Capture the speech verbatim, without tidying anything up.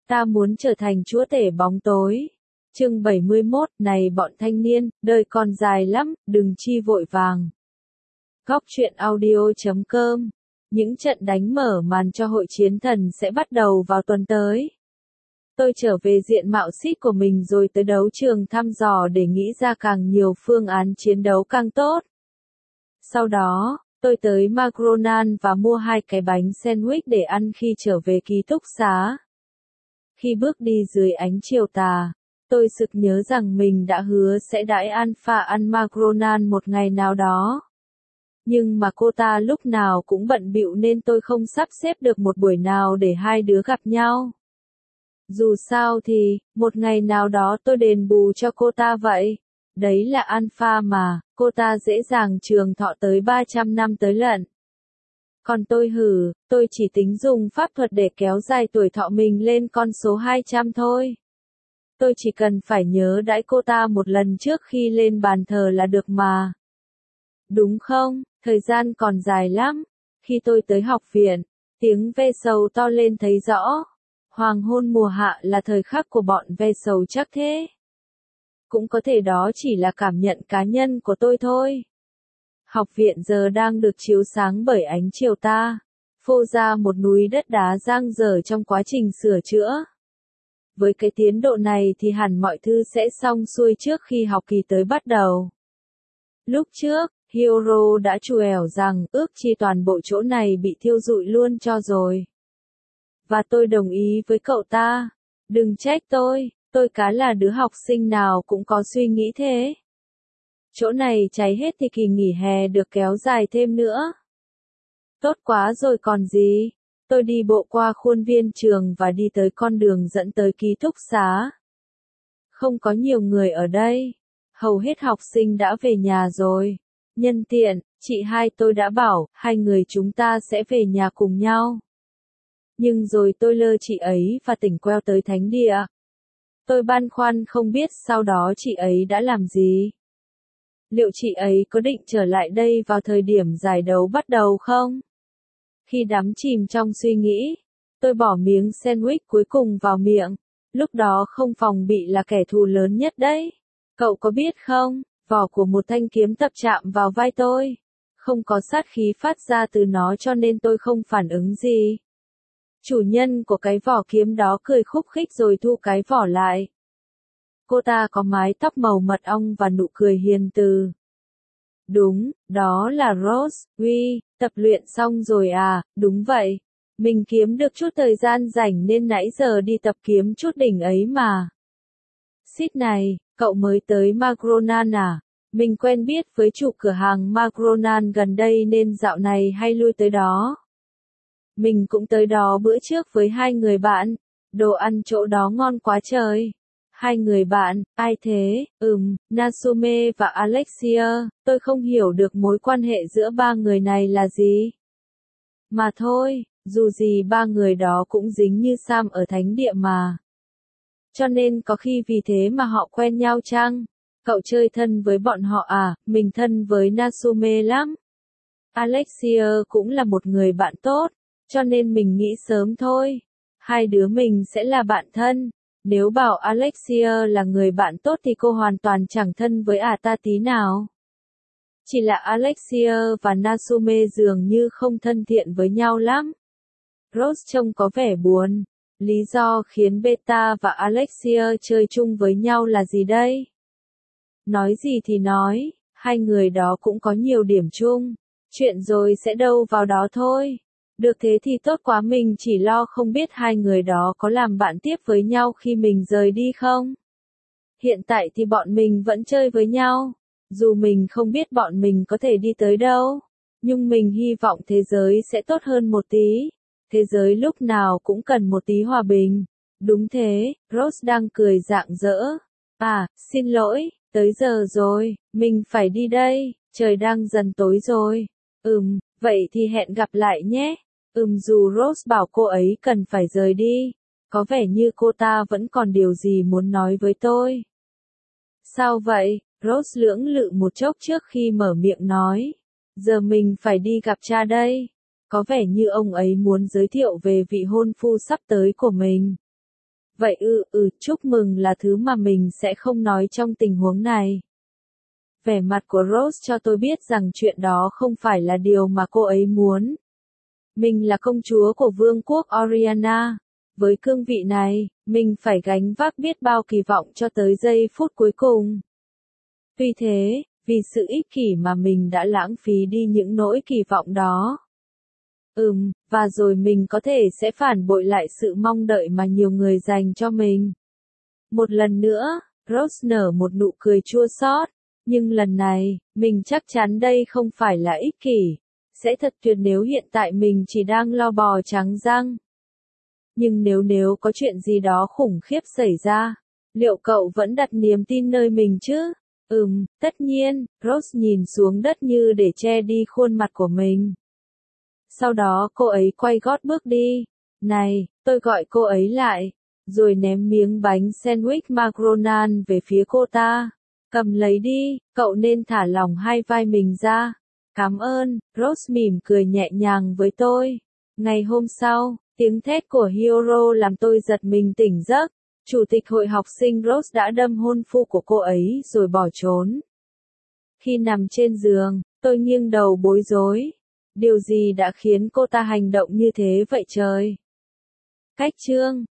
Ta muốn trở thành chúa tể bóng tối. Chương bảy mươi mốt, này bọn thanh niên, đời còn dài lắm, đừng chi vội vàng. Góc truyện audio chấm com. Những trận đánh mở màn cho hội chiến thần sẽ bắt đầu vào tuần tới. Tôi trở về diện mạo xít của mình rồi tới đấu trường thăm dò để nghĩ ra càng nhiều phương án chiến đấu càng tốt. Sau đó, tôi tới McDonald's và mua hai cái bánh sandwich để ăn khi trở về ký túc xá. Khi bước đi dưới ánh chiều tà, tôi sực nhớ rằng mình đã hứa sẽ đãi Alpha ăn McDonald's một ngày nào đó. Nhưng mà cô ta lúc nào cũng bận bịu nên tôi không sắp xếp được một buổi nào để hai đứa gặp nhau. Dù sao thì, một ngày nào đó tôi đền bù cho cô ta vậy. Đấy là Alpha mà, cô ta dễ dàng trường thọ tới ba trăm năm tới lận. Còn tôi hử, tôi chỉ tính dùng pháp thuật để kéo dài tuổi thọ mình lên con số hai trăm thôi. Tôi chỉ cần phải nhớ đãi cô ta một lần trước khi lên bàn thờ là được mà. Đúng không, thời gian còn dài lắm. Khi tôi tới học viện, tiếng ve sầu to lên thấy rõ. Hoàng hôn mùa hạ là thời khắc của bọn ve sầu chắc thế. Cũng có thể đó chỉ là cảm nhận cá nhân của tôi thôi. Học viện giờ đang được chiếu sáng bởi ánh chiều tà, phô ra một núi đất đá dang dở trong quá trình sửa chữa. Với cái tiến độ này thì hẳn mọi thứ sẽ xong xuôi trước khi học kỳ tới bắt đầu. Lúc trước, Hiro đã trù ẻo rằng ước chi toàn bộ chỗ này bị thiêu rụi luôn cho rồi. Và tôi đồng ý với cậu ta. Đừng trách tôi, tôi cá là đứa học sinh nào cũng có suy nghĩ thế. Chỗ này cháy hết thì kỳ nghỉ hè được kéo dài thêm nữa. Tốt quá rồi còn gì. Tôi đi bộ qua khuôn viên trường và đi tới con đường dẫn tới ký túc xá. Không có nhiều người ở đây. Hầu hết học sinh đã về nhà rồi. Nhân tiện, chị hai tôi đã bảo, hai người chúng ta sẽ về nhà cùng nhau. Nhưng rồi tôi lơ chị ấy và tỉnh queo tới thánh địa. Tôi băn khoăn không biết sau đó chị ấy đã làm gì. Liệu chị ấy có định trở lại đây vào thời điểm giải đấu bắt đầu không? Khi đắm chìm trong suy nghĩ, tôi bỏ miếng sandwich cuối cùng vào miệng. Lúc đó không phòng bị là kẻ thù lớn nhất đấy. Cậu có biết không, vỏ của một thanh kiếm tập chạm vào vai tôi. Không có sát khí phát ra từ nó cho nên tôi không phản ứng gì. Chủ nhân của cái vỏ kiếm đó cười khúc khích rồi thu cái vỏ lại. Cô ta có mái tóc màu mật ong và nụ cười hiền từ. Đúng, đó là Rose, uy, tập luyện xong rồi à, đúng vậy. Mình kiếm được chút thời gian rảnh nên nãy giờ đi tập kiếm chút đỉnh ấy mà. Xít này, cậu mới tới McDonald's à? Mình quen biết với chủ cửa hàng McDonald's gần đây nên dạo này hay lui tới đó. Mình cũng tới đó bữa trước với hai người bạn. Đồ ăn chỗ đó ngon quá trời. Hai người bạn, ai thế? Ừm, Natsume và Alexia, tôi không hiểu được mối quan hệ giữa ba người này là gì. Mà thôi, dù gì ba người đó cũng dính như Sam ở thánh địa mà. Cho nên có khi vì thế mà họ quen nhau chăng? Cậu chơi thân với bọn họ à? Mình thân với Natsume lắm. Alexia cũng là một người bạn tốt, cho nên mình nghĩ sớm thôi. Hai đứa mình sẽ là bạn thân. Nếu bảo Alexia là người bạn tốt thì cô hoàn toàn chẳng thân với ả ta tí nào. Chỉ là Alexia và Natsume dường như không thân thiện với nhau lắm. Rose trông có vẻ buồn. Lý do khiến Beta và Alexia chơi chung với nhau là gì đây? Nói gì thì nói, hai người đó cũng có nhiều điểm chung. Chuyện rồi sẽ đâu vào đó thôi. Được thế thì tốt quá, mình chỉ lo không biết hai người đó có làm bạn tiếp với nhau khi mình rời đi không. Hiện tại thì bọn mình vẫn chơi với nhau. Dù mình không biết bọn mình có thể đi tới đâu. Nhưng mình hy vọng thế giới sẽ tốt hơn một tí. Thế giới lúc nào cũng cần một tí hòa bình. Đúng thế, Rose đang cười rạng rỡ. À, xin lỗi, tới giờ rồi, mình phải đi đây, trời đang dần tối rồi. Ừm, vậy thì hẹn gặp lại nhé. Ừm, dù Rose bảo cô ấy cần phải rời đi, có vẻ như cô ta vẫn còn điều gì muốn nói với tôi. Sao vậy? Rose lưỡng lự một chốc trước khi mở miệng nói. Giờ mình phải đi gặp cha đây. Có vẻ như ông ấy muốn giới thiệu về vị hôn phu sắp tới của mình. Vậy ư, ừ, chúc mừng là thứ mà mình sẽ không nói trong tình huống này. Vẻ mặt của Rose cho tôi biết rằng chuyện đó không phải là điều mà cô ấy muốn. Mình là công chúa của vương quốc Oriana. Với cương vị này, mình phải gánh vác biết bao kỳ vọng cho tới giây phút cuối cùng. Tuy thế, vì sự ích kỷ mà mình đã lãng phí đi những nỗi kỳ vọng đó. Ừm, và rồi mình có thể sẽ phản bội lại sự mong đợi mà nhiều người dành cho mình. Một lần nữa, Rose nở một nụ cười chua xót. Nhưng lần này, mình chắc chắn đây không phải là ích kỷ. Sẽ thật tuyệt nếu hiện tại mình chỉ đang lo bò trắng răng. Nhưng nếu nếu có chuyện gì đó khủng khiếp xảy ra, liệu cậu vẫn đặt niềm tin nơi mình chứ? Ừm, tất nhiên, Rose nhìn xuống đất như để che đi khuôn mặt của mình. Sau đó cô ấy quay gót bước đi. Này, tôi gọi cô ấy lại, rồi ném miếng bánh sandwich McDonald's về phía cô ta. Cầm lấy đi, cậu nên thả lỏng hai vai mình ra. Cảm ơn, Rose mỉm cười nhẹ nhàng với tôi. Ngày hôm sau, tiếng thét của Hiro làm tôi giật mình tỉnh giấc. Chủ tịch hội học sinh Rose đã đâm hôn phu của cô ấy rồi bỏ trốn. Khi nằm trên giường, tôi nghiêng đầu bối rối. Điều gì đã khiến cô ta hành động như thế vậy trời? Cách chương